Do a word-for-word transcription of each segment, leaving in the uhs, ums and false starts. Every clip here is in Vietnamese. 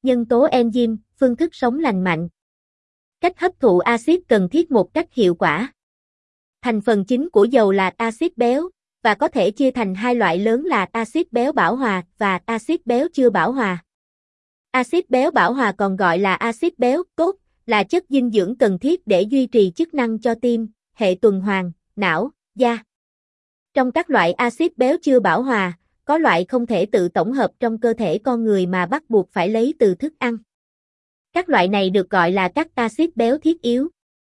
Nhân tố enzyme, phương thức sống lành mạnh. Cách hấp thụ axit cần thiết một cách hiệu quả. Thành phần chính của dầu là axit béo, và có thể chia thành hai loại lớn là axit béo bão hòa và axit béo chưa bão hòa. Axit béo bão hòa còn gọi là axit béo cốt, là chất dinh dưỡng cần thiết để duy trì chức năng cho tim, hệ tuần hoàn, não, da. Trong các loại axit béo chưa bão hòa, có loại không thể tự tổng hợp trong cơ thể con người mà bắt buộc phải lấy từ thức ăn. Các loại này được gọi là các axit béo thiết yếu.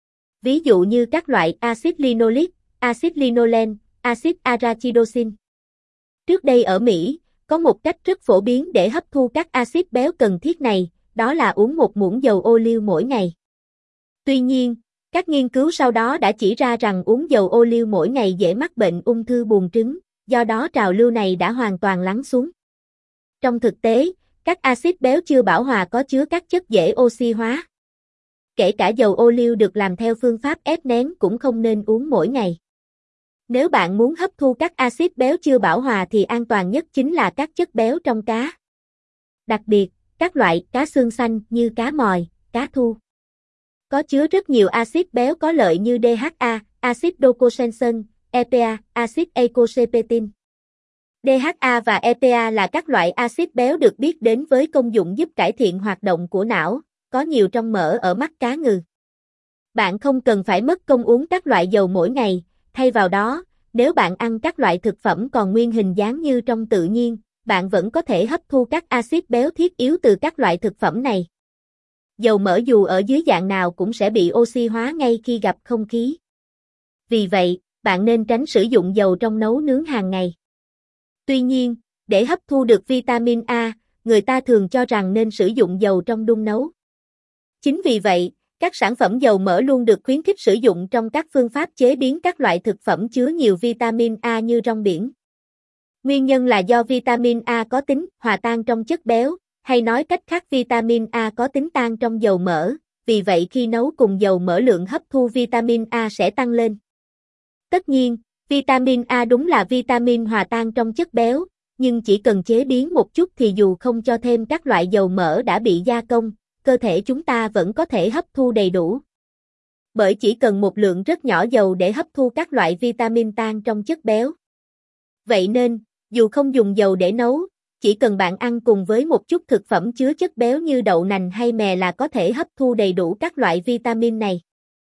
Ví dụ như các loại axit linoleic, axit linolen, axit arachidocin. Trước đây ở Mỹ, có một cách rất phổ biến để hấp thu các axit béo cần thiết này, đó là uống một muỗng dầu ô liu mỗi ngày. Tuy nhiên, các nghiên cứu sau đó đã chỉ ra rằng uống dầu ô liu mỗi ngày dễ mắc bệnh ung thư buồng trứng, do đó trào lưu này đã hoàn toàn lắng xuống. Trong thực tế, các axit béo chưa bão hòa có chứa các chất dễ oxy hóa. Kể cả dầu ô liu được làm theo phương pháp ép nén cũng không nên uống mỗi ngày. Nếu bạn muốn hấp thu các axit béo chưa bão hòa thì an toàn nhất chính là các chất béo trong cá. Đặc biệt, các loại cá xương xanh như cá mòi, cá thu có chứa rất nhiều axit béo có lợi như đê hát a, axit docosahexaen, e pê a, axit eicosapentaen. đê hát a và e pê a là các loại axit béo được biết đến với công dụng giúp cải thiện hoạt động của não, có nhiều trong mỡ ở mắt cá ngừ. Bạn không cần phải mất công uống các loại dầu mỗi ngày, thay vào đó, nếu bạn ăn các loại thực phẩm còn nguyên hình dáng như trong tự nhiên, bạn vẫn có thể hấp thu các axit béo thiết yếu từ các loại thực phẩm này. Dầu mỡ dù ở dưới dạng nào cũng sẽ bị oxy hóa ngay khi gặp không khí. Vì vậy, bạn nên tránh sử dụng dầu trong nấu nướng hàng ngày. Tuy nhiên, để hấp thu được vitamin A, người ta thường cho rằng nên sử dụng dầu trong đun nấu. Chính vì vậy, các sản phẩm dầu mỡ luôn được khuyến khích sử dụng trong các phương pháp chế biến các loại thực phẩm chứa nhiều vitamin A như rong biển. Nguyên nhân là do vitamin A có tính hòa tan trong chất béo, hay nói cách khác vitamin A có tính tan trong dầu mỡ, vì vậy khi nấu cùng dầu mỡ lượng hấp thu vitamin A sẽ tăng lên. Tất nhiên, vitamin A đúng là vitamin hòa tan trong chất béo, nhưng chỉ cần chế biến một chút thì dù không cho thêm các loại dầu mỡ đã bị gia công, cơ thể chúng ta vẫn có thể hấp thu đầy đủ. Bởi chỉ cần một lượng rất nhỏ dầu để hấp thu các loại vitamin tan trong chất béo. Vậy nên, dù không dùng dầu để nấu, chỉ cần bạn ăn cùng với một chút thực phẩm chứa chất béo như đậu nành hay mè là có thể hấp thu đầy đủ các loại vitamin này.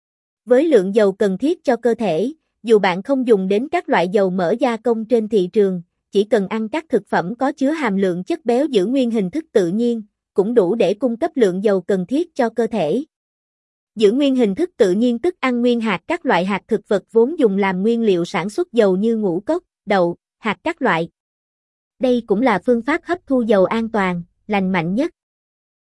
Với lượng dầu cần thiết cho cơ thể, dù bạn không dùng đến các loại dầu mỡ gia công trên thị trường, chỉ cần ăn các thực phẩm có chứa hàm lượng chất béo giữ nguyên hình thức tự nhiên, cũng đủ để cung cấp lượng dầu cần thiết cho cơ thể. Giữ nguyên hình thức tự nhiên tức ăn nguyên hạt các loại hạt thực vật vốn dùng làm nguyên liệu sản xuất dầu như ngũ cốc, đậu, hạt các loại. Đây cũng là phương pháp hấp thu dầu an toàn, lành mạnh nhất.